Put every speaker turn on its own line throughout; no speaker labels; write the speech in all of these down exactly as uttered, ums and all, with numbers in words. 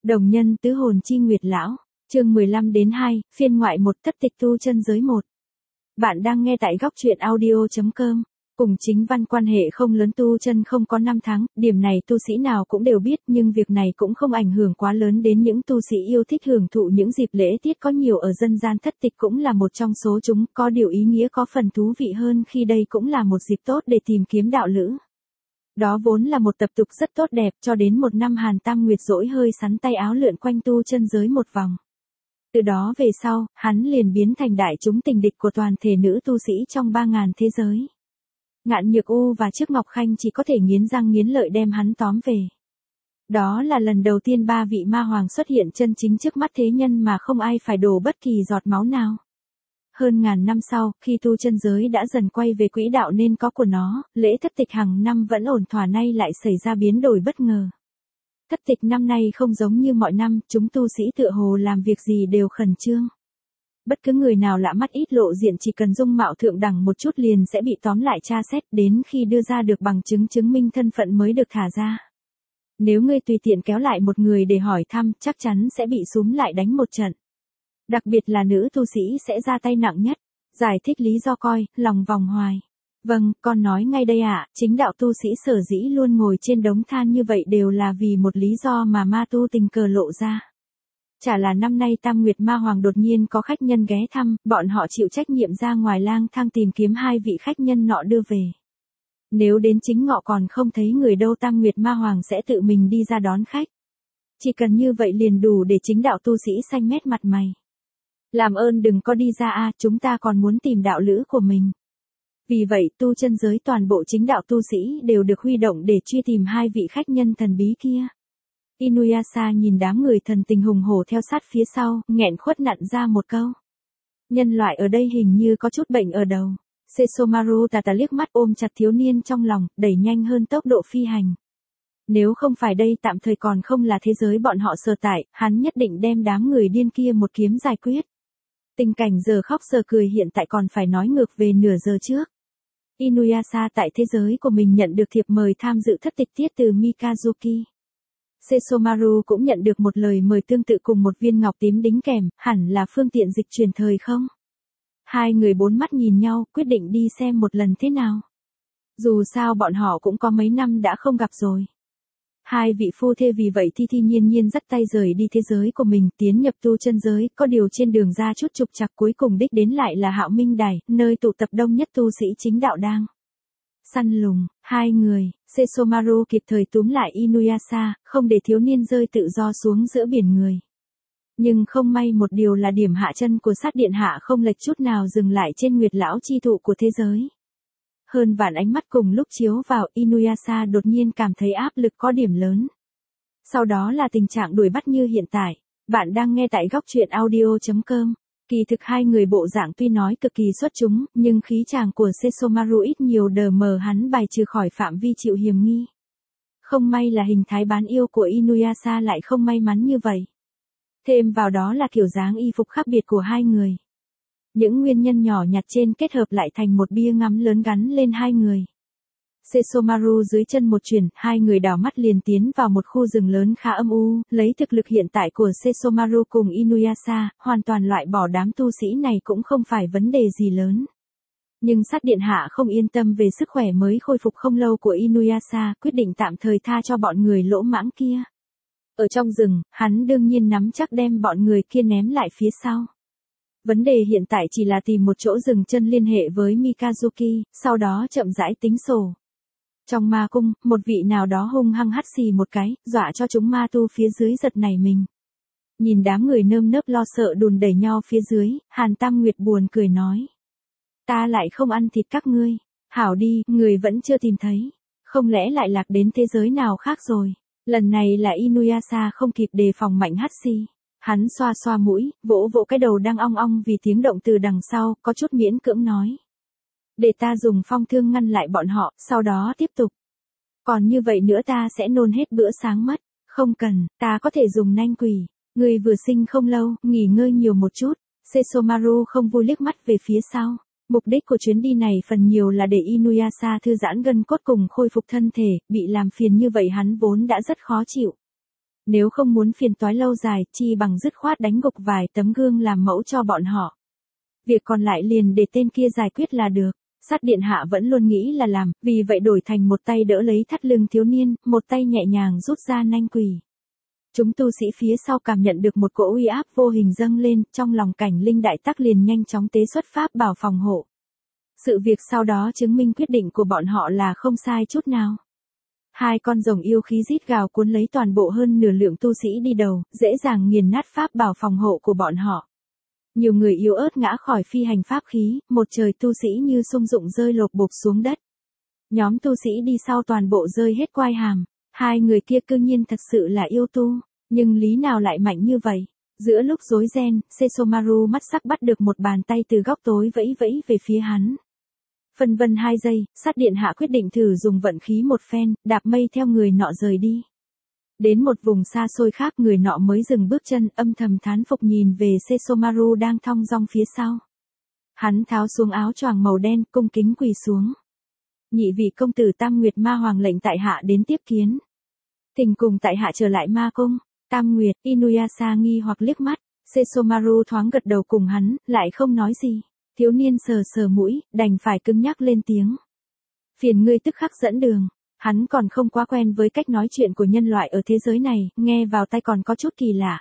Đồng nhân tứ hồn chi nguyệt lão, chương mười lăm đến hai, phiên ngoại một thất tịch tu chân giới một. Bạn đang nghe tại góc truyện audio chấm com. Cùng chính văn quan hệ không lớn tu chân không có năm tháng, điểm này tu sĩ nào cũng đều biết, nhưng việc này cũng không ảnh hưởng quá lớn đến những tu sĩ yêu thích hưởng thụ những dịp lễ tiết có nhiều ở dân gian. Thất tịch cũng là một trong số chúng, có điều ý nghĩa có phần thú vị hơn khi đây cũng là một dịp tốt để tìm kiếm đạo lữ. Đó vốn là một tập tục rất tốt đẹp, cho đến một năm Hàn Tam Nguyệt dỗi hơi sắn tay áo lượn quanh tu chân giới một vòng. Từ đó về sau, hắn liền biến thành đại chúng tình địch của toàn thể nữ tu sĩ trong ba ngàn thế giới. Ngạn Nhược U và Trước Ngọc Khanh chỉ có thể nghiến răng nghiến lợi đem hắn tóm về. Đó là lần đầu tiên ba vị ma hoàng xuất hiện chân chính trước mắt thế nhân mà không ai phải đổ bất kỳ giọt máu nào. Hơn ngàn năm sau, khi tu chân giới đã dần quay về quỹ đạo nên có của nó, lễ thất tịch hàng năm vẫn ổn thỏa, nay lại xảy ra biến đổi bất ngờ. Thất tịch năm nay không giống như mọi năm, chúng tu sĩ tựa hồ làm việc gì đều khẩn trương. Bất cứ người nào lạ mắt ít lộ diện chỉ cần dung mạo thượng đẳng một chút liền sẽ bị tóm lại tra xét, đến khi đưa ra được bằng chứng chứng minh thân phận mới được thả ra. Nếu ngươi tùy tiện kéo lại một người để hỏi thăm, chắc chắn sẽ bị xúm lại đánh một trận. Đặc biệt là nữ tu sĩ sẽ ra tay nặng nhất. Giải thích lý do coi, lòng vòng hoài. Vâng, con nói ngay đây ạ, chính đạo tu sĩ sở dĩ luôn ngồi trên đống than như vậy đều là vì một lý do mà ma tu tình cờ lộ ra. Chả là năm nay Tam Nguyệt Ma Hoàng đột nhiên có khách nhân ghé thăm, bọn họ chịu trách nhiệm ra ngoài lang thang tìm kiếm hai vị khách nhân nọ đưa về. Nếu đến chính ngọ còn không thấy người đâu, Tam Nguyệt Ma Hoàng sẽ tự mình đi ra đón khách. Chỉ cần như vậy liền đủ để chính đạo tu sĩ xanh mét mặt mày. Làm ơn đừng có đi ra a, chúng ta còn muốn tìm đạo lữ của mình. Vì vậy, tu chân giới toàn bộ chính đạo tu sĩ đều được huy động để truy tìm hai vị khách nhân thần bí kia. Inuyasha nhìn đám người thần tình hùng hổ theo sát phía sau, nghẹn khuất nặn ra một câu. Nhân loại ở đây hình như có chút bệnh ở đầu. Sesomaru tà tà liếc mắt ôm chặt thiếu niên trong lòng, đẩy nhanh hơn tốc độ phi hành. Nếu không phải đây tạm thời còn không là thế giới bọn họ sở tại, hắn nhất định đem đám người điên kia một kiếm giải quyết. Tình cảnh giờ khóc giờ cười hiện tại còn phải nói ngược về nửa giờ trước. Inuyasha tại thế giới của mình nhận được thiệp mời tham dự thất tịch tiết từ Mikazuki. Sesomaru cũng nhận được một lời mời tương tự cùng một viên ngọc tím đính kèm, hẳn là phương tiện dịch truyền thời không? Hai người bốn mắt nhìn nhau, quyết định đi xem một lần thế nào. Dù sao bọn họ cũng có mấy năm đã không gặp rồi. Hai vị phu thê vì vậy thi thi nhiên nhiên dắt tay rời đi thế giới của mình, tiến nhập tu chân giới, có điều trên đường ra chút trục trặc, cuối cùng đích đến lại là Hạo Minh Đài, nơi tụ tập đông nhất tu sĩ chính đạo đang săn lùng. Hai người, Sesomaru kịp thời túm lại Inuyasha, không để thiếu niên rơi tự do xuống giữa biển người. Nhưng không may một điều là điểm hạ chân của sát điện hạ không lệch chút nào dừng lại trên nguyệt lão chi thụ của thế giới. Hơn vạn ánh mắt cùng lúc chiếu vào, Inuyasha đột nhiên cảm thấy áp lực có điểm lớn. Sau đó là tình trạng đuổi bắt như hiện tại. Bạn đang nghe tại góc truyện audio chấm com. Kỳ thực hai người bộ dạng tuy nói cực kỳ xuất chúng, nhưng khí chàng của Sesomaru ít nhiều đờ mờ hắn bài trừ khỏi phạm vi chịu hiềm nghi. Không may là hình thái bán yêu của Inuyasha lại không may mắn như vậy. Thêm vào đó là kiểu dáng y phục khác biệt của hai người. Những nguyên nhân nhỏ nhặt trên kết hợp lại thành một bia ngắm lớn gắn lên hai người. Sesomaru dưới chân một chuyển, hai người đảo mắt liền tiến vào một khu rừng lớn khá âm u, lấy thực lực hiện tại của Sesomaru cùng Inuyasha, hoàn toàn loại bỏ đám tu sĩ này cũng không phải vấn đề gì lớn. Nhưng sát điện hạ không yên tâm về sức khỏe mới khôi phục không lâu của Inuyasha, quyết định tạm thời tha cho bọn người lỗ mãng kia. Ở trong rừng, hắn đương nhiên nắm chắc đem bọn người kia ném lại phía sau. Vấn đề hiện tại chỉ là tìm một chỗ dừng chân liên hệ với Mikazuki, sau đó chậm rãi tính sổ. Trong ma cung, một vị nào đó hung hăng hắt xì một cái, dọa cho chúng ma tu phía dưới giật nảy mình. Nhìn đám người nơm nớp lo sợ đùn đẩy nhau phía dưới, Hàn Tam Nguyệt buồn cười nói. Ta lại không ăn thịt các ngươi. Hảo đi, người vẫn chưa tìm thấy. Không lẽ lại lạc đến thế giới nào khác rồi. Lần này là Inuyasha không kịp đề phòng mạnh hắt xì. Hắn xoa xoa mũi, vỗ vỗ cái đầu đang ong ong vì tiếng động từ đằng sau, có chút miễn cưỡng nói. Để ta dùng phong thương ngăn lại bọn họ, sau đó tiếp tục. Còn như vậy nữa ta sẽ nôn hết bữa sáng mất. Không cần, ta có thể dùng nanh quỷ. Người vừa sinh không lâu, nghỉ ngơi nhiều một chút. Sesomaru không vui liếc mắt về phía sau. Mục đích của chuyến đi này phần nhiều là để Inuyasha thư giãn gân cốt cùng khôi phục thân thể, bị làm phiền như vậy hắn vốn đã rất khó chịu. Nếu không muốn phiền toái lâu dài, chi bằng dứt khoát đánh gục vài tấm gương làm mẫu cho bọn họ. Việc còn lại liền để tên kia giải quyết là được. Sát điện hạ vẫn luôn nghĩ là làm, vì vậy đổi thành một tay đỡ lấy thắt lưng thiếu niên, một tay nhẹ nhàng rút ra nanh quỷ. Chúng tu sĩ phía sau cảm nhận được một cỗ uy áp vô hình dâng lên, trong lòng Cảnh Linh đại tắc liền nhanh chóng tế xuất pháp bảo phòng hộ. Sự việc sau đó chứng minh quyết định của bọn họ là không sai chút nào. Hai con rồng yêu khí rít gào cuốn lấy toàn bộ hơn nửa lượng tu sĩ đi đầu, dễ dàng nghiền nát pháp bảo phòng hộ của bọn họ. Nhiều người yếu ớt ngã khỏi phi hành pháp khí, một trời tu sĩ như sung dụng rơi lộp bộp xuống đất. Nhóm tu sĩ đi sau toàn bộ rơi hết quai hàm, hai người kia cương nhiên thật sự là yêu tu, nhưng lý nào lại mạnh như vậy? Giữa lúc rối ren, Sesomaru mắt sắc bắt được một bàn tay từ góc tối vẫy vẫy về phía hắn. Phân vân hai giây, sát điện hạ quyết định thử dùng vận khí một phen, đạp mây theo người nọ rời đi. Đến một vùng xa xôi khác người nọ mới dừng bước chân, âm thầm thán phục nhìn về Sesomaru đang thong dong phía sau. Hắn tháo xuống áo choàng màu đen, cung kính quỳ xuống. Nhị vị công tử Tam Nguyệt Ma Hoàng lệnh tại hạ đến tiếp kiến. Thỉnh cùng tại hạ trở lại ma cung. Tam Nguyệt, Inuyasha nghi hoặc liếc mắt, Sesomaru thoáng gật đầu cùng hắn, lại không nói gì. Thiếu niên sờ sờ mũi, đành phải cứng nhắc lên tiếng. Phiền ngươi tức khắc dẫn đường. Hắn còn không quá quen với cách nói chuyện của nhân loại ở thế giới này, nghe vào tai còn có chút kỳ lạ.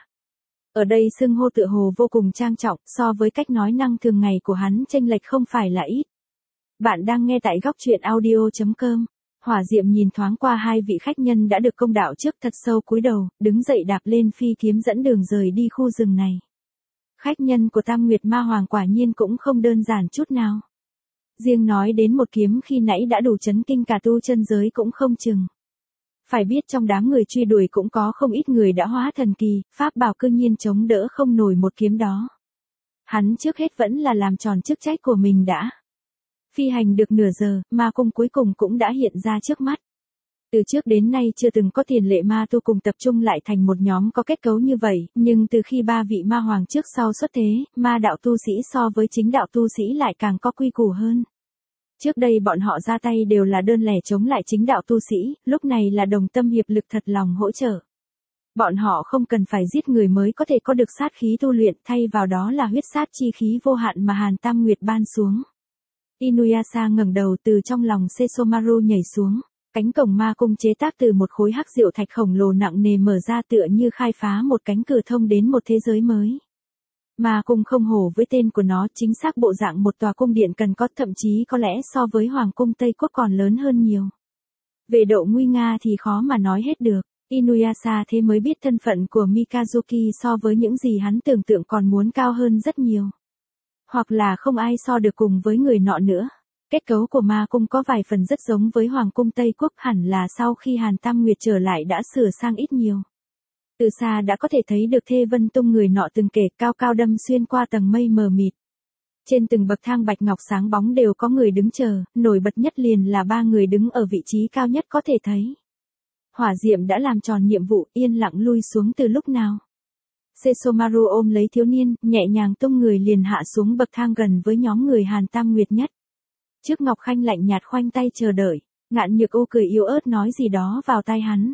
Ở đây xưng hô tựa hồ vô cùng trang trọng, so với cách nói năng thường ngày của hắn chênh lệch không phải là ít. Bạn đang nghe tại góc truyện audio chấm com. Hỏa Diệm nhìn thoáng qua hai vị khách nhân đã được công đạo trước, thật sâu cúi đầu, đứng dậy đạp lên phi kiếm dẫn đường rời đi khu rừng này. Khách nhân của Tam Nguyệt Ma Hoàng quả nhiên cũng không đơn giản chút nào. Riêng nói đến một kiếm khi nãy đã đủ chấn kinh cả tu chân giới cũng không chừng. Phải biết trong đám người truy đuổi cũng có không ít người đã hóa thần kỳ, pháp bảo cương nhiên chống đỡ không nổi một kiếm đó. Hắn trước hết vẫn là làm tròn chức trách của mình đã. Phi hành được nửa giờ, ma cung cuối cùng cũng đã hiện ra trước mắt. Từ trước đến nay chưa từng có tiền lệ ma tu cùng tập trung lại thành một nhóm có kết cấu như vậy, nhưng từ khi ba vị ma hoàng trước sau xuất thế, ma đạo tu sĩ so với chính đạo tu sĩ lại càng có quy củ hơn. Trước đây bọn họ ra tay đều là đơn lẻ chống lại chính đạo tu sĩ, lúc này là đồng tâm hiệp lực thật lòng hỗ trợ. Bọn họ không cần phải giết người mới có thể có được sát khí tu luyện, thay vào đó là huyết sát chi khí vô hạn mà Hàn Tam Nguyệt ban xuống. Inuyasha ngẩng đầu từ trong lòng Sesomaru nhảy xuống. Cánh cổng ma cung chế tác từ một khối hắc diệu thạch khổng lồ nặng nề mở ra tựa như khai phá một cánh cửa thông đến một thế giới mới. Ma cung không hổ với tên của nó, chính xác bộ dạng một tòa cung điện cần có, thậm chí có lẽ so với Hoàng cung Tây Quốc còn lớn hơn nhiều. Về độ nguy nga thì khó mà nói hết được. Inuyasha thế mới biết thân phận của Mikazuki so với những gì hắn tưởng tượng còn muốn cao hơn rất nhiều. Hoặc là không ai so được cùng với người nọ nữa. Kết cấu của ma cung có vài phần rất giống với Hoàng cung Tây Quốc, hẳn là sau khi Hàn Tam Nguyệt trở lại đã sửa sang ít nhiều. Từ xa đã có thể thấy được thê vân tung người nọ từng kể cao cao đâm xuyên qua tầng mây mờ mịt. Trên từng bậc thang bạch ngọc sáng bóng đều có người đứng chờ, nổi bật nhất liền là ba người đứng ở vị trí cao nhất có thể thấy. Hỏa Diệm đã làm tròn nhiệm vụ, yên lặng lui xuống từ lúc nào. Sesomaru ôm lấy thiếu niên, nhẹ nhàng tung người liền hạ xuống bậc thang gần với nhóm người Hàn Tam Nguyệt nhất. Trước Ngọc Khanh lạnh nhạt khoanh tay chờ đợi, Ngạn Nhược Ô cười yếu ớt nói gì đó vào tai hắn.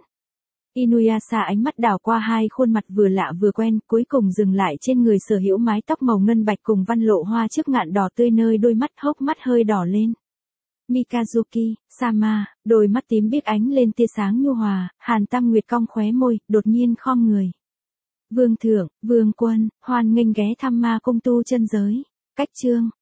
Inuyasha ánh mắt đảo qua hai khuôn mặt vừa lạ vừa quen, cuối cùng dừng lại trên người sở hữu mái tóc màu ngân bạch cùng văn lộ hoa trước ngạn đỏ tươi nơi đôi mắt, hốc mắt hơi đỏ lên. Mikazuki, Sama, đôi mắt tím biếc ánh lên tia sáng nhu hòa, Hàn Tam Nguyệt cong khóe môi, đột nhiên khom người. Vương thượng, vương quân, hoan nghênh ghé thăm ma cung tu chân giới. Cách chương